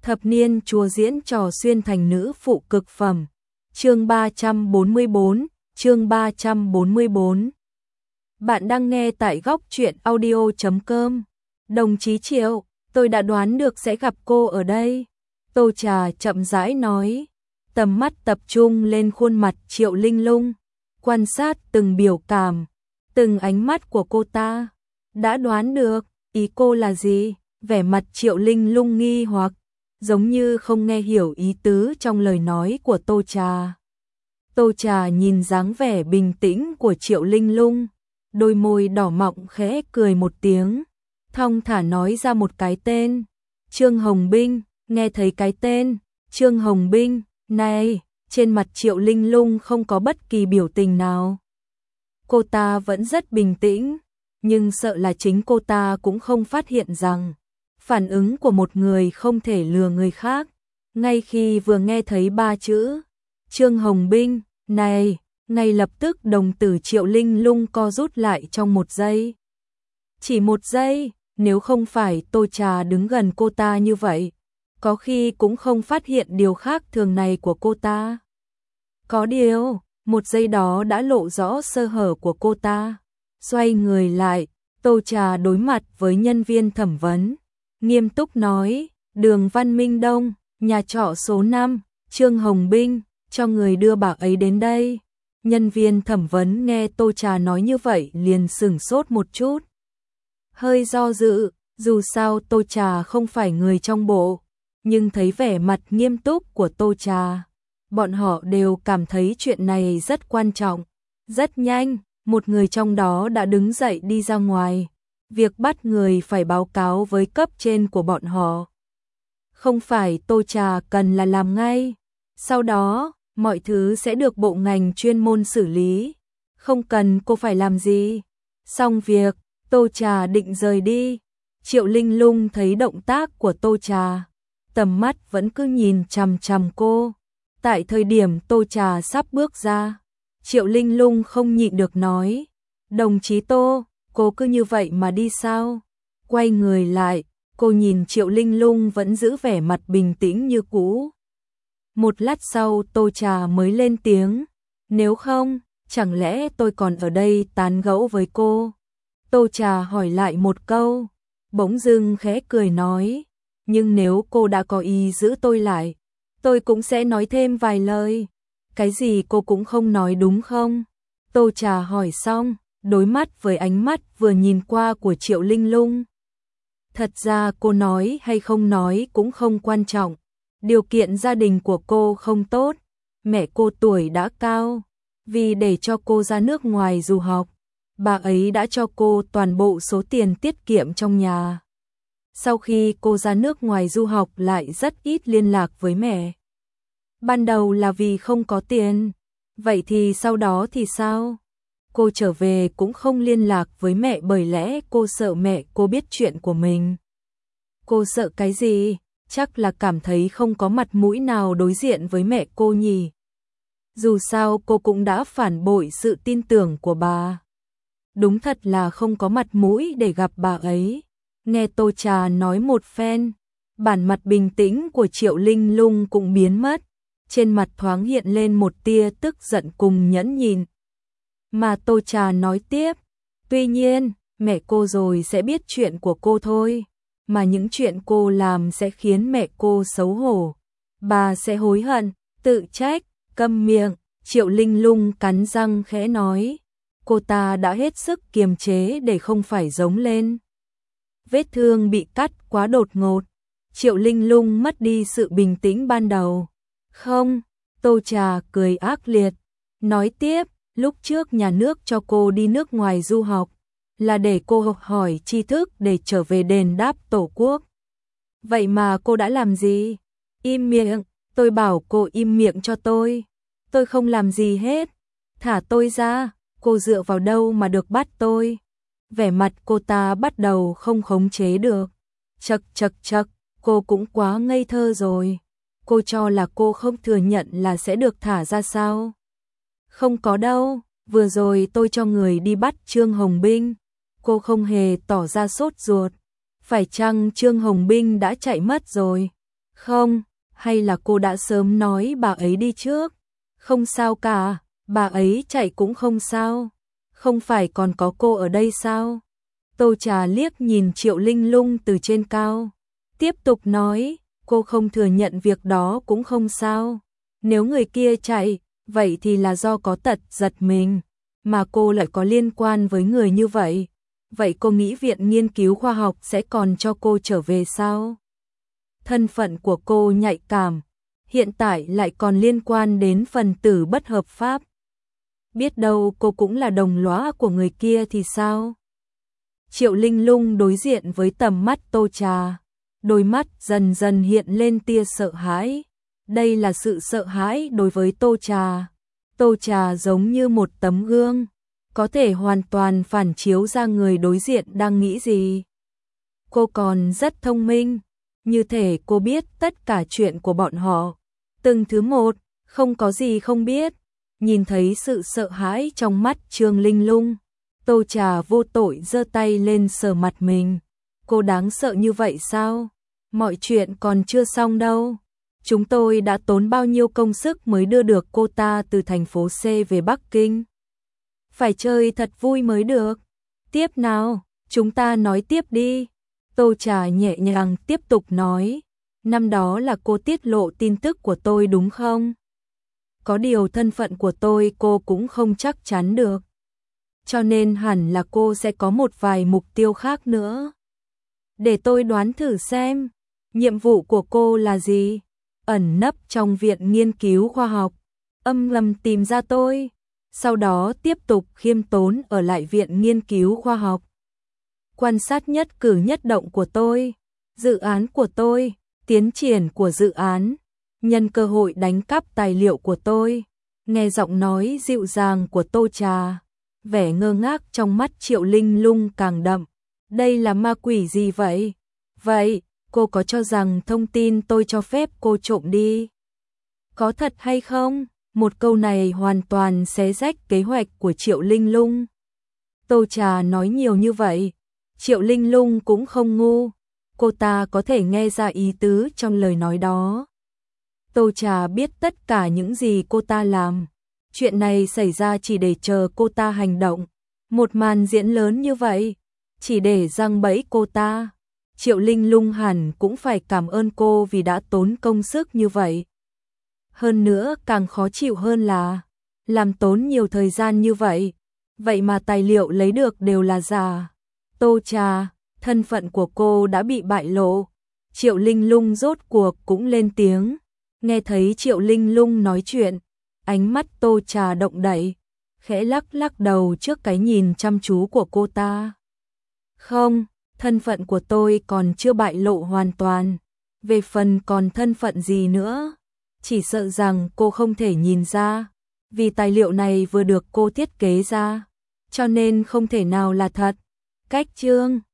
Thập niên chúa diễn trò xuyên thành nữ phụ cực phẩm. Chương 344, chương 344. Bạn đang nghe tại góc truyện audio.com. Đồng chí Triệu, tôi đã đoán được sẽ gặp cô ở đây. Tô Trà chậm rãi nói, tầm mắt tập trung lên khuôn mặt Triệu Linh Lung, quan sát từng biểu cảm, từng ánh mắt của cô ta. Đã đoán được, ý cô là gì? Vẻ mặt Triệu Linh Lung nghi hoặc, giống như không nghe hiểu ý tứ trong lời nói của Tô Trà. Tô Trà nhìn dáng vẻ bình tĩnh của Triệu Linh Lung, đôi môi đỏ mọng khẽ cười một tiếng, thong thả nói ra một cái tên. Trương Hồng Binh. Nghe thấy cái tên Trương Hồng Binh này, trên mặt Triệu Linh Lung không có bất kỳ biểu tình nào. Cô ta vẫn rất bình tĩnh, nhưng sợ là chính cô ta cũng không phát hiện rằng phản ứng của một người không thể lừa người khác. Ngay khi vừa nghe thấy ba chữ Trương Hồng Binh này, ngay lập tức đồng tử Triệu Linh Lung co rút lại trong một giây. Chỉ một giây, nếu không phải Tô Trà đứng gần cô ta như vậy, có khi cũng không phát hiện điều khác thường này của cô ta. Có điều, một giây đó đã lộ rõ sơ hở của cô ta. Xoay người lại, Tô Trà đối mặt với nhân viên thẩm vấn, nghiêm túc nói, Đường Văn Minh Đông, nhà trọ số 5, Trương Hồng Binh, cho người đưa bà ấy đến đây. Nhân viên thẩm vấn nghe Tô Trà nói như vậy liền sửng sốt một chút. Hơi do dự, dù sao Tô Trà không phải người trong bộ, nhưng thấy vẻ mặt nghiêm túc của Tô Trà, bọn họ đều cảm thấy chuyện này rất quan trọng. Rất nhanh, một người trong đó đã đứng dậy đi ra ngoài. Việc bắt người phải báo cáo với cấp trên của bọn họ. Không phải Tô Trà cần là làm ngay. Sau đó, mọi thứ sẽ được bộ ngành chuyên môn xử lý. Không cần cô phải làm gì. Xong việc, Tô Trà định rời đi. Triệu Linh Lung thấy động tác của Tô Trà, tầm mắt vẫn cứ nhìn chằm chằm cô. Tại thời điểm Tô Trà sắp bước ra, Triệu Linh Lung không nhịn được nói, đồng chí Tô, cô cứ như vậy mà đi sao? Quay người lại, cô nhìn Triệu Linh Lung vẫn giữ vẻ mặt bình tĩnh như cũ. Một lát sau Tô Trà mới lên tiếng, nếu không, chẳng lẽ tôi còn ở đây tán gẫu với cô? Tô Trà hỏi lại một câu, bỗng dưng khẽ cười nói, nhưng nếu cô đã có ý giữ tôi lại, tôi cũng sẽ nói thêm vài lời. Cái gì cô cũng không nói đúng không? Tô Trà hỏi xong, đối mắt với ánh mắt vừa nhìn qua của Triệu Linh Lung. Thật ra cô nói hay không nói cũng không quan trọng. Điều kiện gia đình của cô không tốt, mẹ cô tuổi đã cao, vì để cho cô ra nước ngoài du học, bà ấy đã cho cô toàn bộ số tiền tiết kiệm trong nhà. Sau khi cô ra nước ngoài du học lại rất ít liên lạc với mẹ. Ban đầu là vì không có tiền, vậy thì sau đó thì sao? Cô trở về cũng không liên lạc với mẹ bởi lẽ cô sợ mẹ cô biết chuyện của mình. Cô sợ cái gì? Chắc là cảm thấy không có mặt mũi nào đối diện với mẹ cô nhỉ. Dù sao cô cũng đã phản bội sự tin tưởng của bà. Đúng thật là không có mặt mũi để gặp bà ấy. Nghe Tô Trà nói một phen, bản mặt bình tĩnh của Triệu Linh Lung cũng biến mất. Trên mặt thoáng hiện lên một tia tức giận cùng nhẫn nhịn. Mà Tô Trà nói tiếp, tuy nhiên, mẹ cô rồi sẽ biết chuyện của cô thôi. Mà những chuyện cô làm sẽ khiến mẹ cô xấu hổ. Bà sẽ hối hận, tự trách, câm miệng. Triệu Linh Lung cắn răng khẽ nói. Cô ta đã hết sức kiềm chế để không phải giống lên. Vết thương bị cắt quá đột ngột. Triệu Linh Lung mất đi sự bình tĩnh ban đầu. Không, Tô Trà cười ác liệt. Nói tiếp, lúc trước nhà nước cho cô đi nước ngoài du học, là để cô học hỏi tri thức để trở về đền đáp tổ quốc. Vậy mà cô đã làm gì? Im miệng, tôi bảo cô im miệng cho tôi. Tôi không làm gì hết. Thả tôi ra, cô dựa vào đâu mà được bắt tôi? Vẻ mặt cô ta bắt đầu không khống chế được. Chậc chậc chậc, cô cũng quá ngây thơ rồi. Cô cho là cô không thừa nhận là sẽ được thả ra sao? Không có đâu, vừa rồi tôi cho người đi bắt Trương Hồng Binh. Cô không hề tỏ ra sốt ruột. Phải chăng Trương Hồng Binh đã chạy mất rồi? Không, hay là cô đã sớm nói bà ấy đi trước? Không sao cả, bà ấy chạy cũng không sao. Không phải còn có cô ở đây sao? Tô Trà liếc nhìn Triệu Linh Lung từ trên cao. Tiếp tục nói, cô không thừa nhận việc đó cũng không sao. Nếu người kia chạy, vậy thì là do có tật giật mình. Mà cô lại có liên quan với người như vậy. Vậy cô nghĩ Viện Nghiên cứu Khoa học sẽ còn cho cô trở về sao? Thân phận của cô nhạy cảm, hiện tại lại còn liên quan đến phần tử bất hợp pháp. Biết đâu cô cũng là đồng lõa của người kia thì sao? Triệu Linh Lung đối diện với tầm mắt Tô Trà, đôi mắt dần dần hiện lên tia sợ hãi. Đây là sự sợ hãi đối với Tô Trà. Tô Trà giống như một tấm gương, có thể hoàn toàn phản chiếu ra người đối diện đang nghĩ gì. Cô còn rất thông minh, như thể cô biết tất cả chuyện của bọn họ, từng thứ một, không có gì không biết. Nhìn thấy sự sợ hãi trong mắt Trương Linh Lung, Tô Trà vô tội giơ tay lên sờ mặt mình. Cô đáng sợ như vậy sao? Mọi chuyện còn chưa xong đâu. Chúng tôi đã tốn bao nhiêu công sức mới đưa được cô ta từ thành phố C về Bắc Kinh. Phải chơi thật vui mới được. Tiếp nào, chúng ta nói tiếp đi. Tô Trà nhẹ nhàng tiếp tục nói. Năm đó là cô tiết lộ tin tức của tôi đúng không? Có điều thân phận của tôi cô cũng không chắc chắn được. Cho nên hẳn là cô sẽ có một vài mục tiêu khác nữa. Để tôi đoán thử xem, nhiệm vụ của cô là gì? Ẩn nấp trong Viện Nghiên cứu Khoa học, âm thầm tìm ra tôi, sau đó tiếp tục khiêm tốn ở lại Viện Nghiên cứu Khoa học. Quan sát nhất cử nhất động của tôi, dự án của tôi, tiến triển của dự án, nhân cơ hội đánh cắp tài liệu của tôi. Nghe giọng nói dịu dàng của Tô Trà, vẻ ngơ ngác trong mắt Triệu Linh Lung càng đậm. Đây là ma quỷ gì vậy? Vậy, cô có cho rằng thông tin tôi cho phép cô trộm đi? Có thật hay không? Một câu này hoàn toàn xé rách kế hoạch của Triệu Linh Lung. Tô Trà nói nhiều như vậy, Triệu Linh Lung cũng không ngu. Cô ta có thể nghe ra ý tứ trong lời nói đó. Tô Trà biết tất cả những gì cô ta làm. Chuyện này xảy ra chỉ để chờ cô ta hành động. Một màn diễn lớn như vậy, chỉ để giăng bẫy cô ta. Triệu Linh Lung hẳn cũng phải cảm ơn cô vì đã tốn công sức như vậy. Hơn nữa càng khó chịu hơn là làm tốn nhiều thời gian như vậy, vậy mà tài liệu lấy được đều là giả. Tô Trà, thân phận của cô đã bị bại lộ. Triệu Linh Lung rốt cuộc cũng lên tiếng. Nghe thấy Triệu Linh Lung nói chuyện, ánh mắt Tô Trà động đậy, khẽ lắc lắc đầu trước cái nhìn chăm chú của cô ta. Không, thân phận của tôi còn chưa bại lộ hoàn toàn. Về phần còn thân phận gì nữa, chỉ sợ rằng cô không thể nhìn ra, vì tài liệu này vừa được cô thiết kế ra, cho nên không thể nào là thật. Cách chương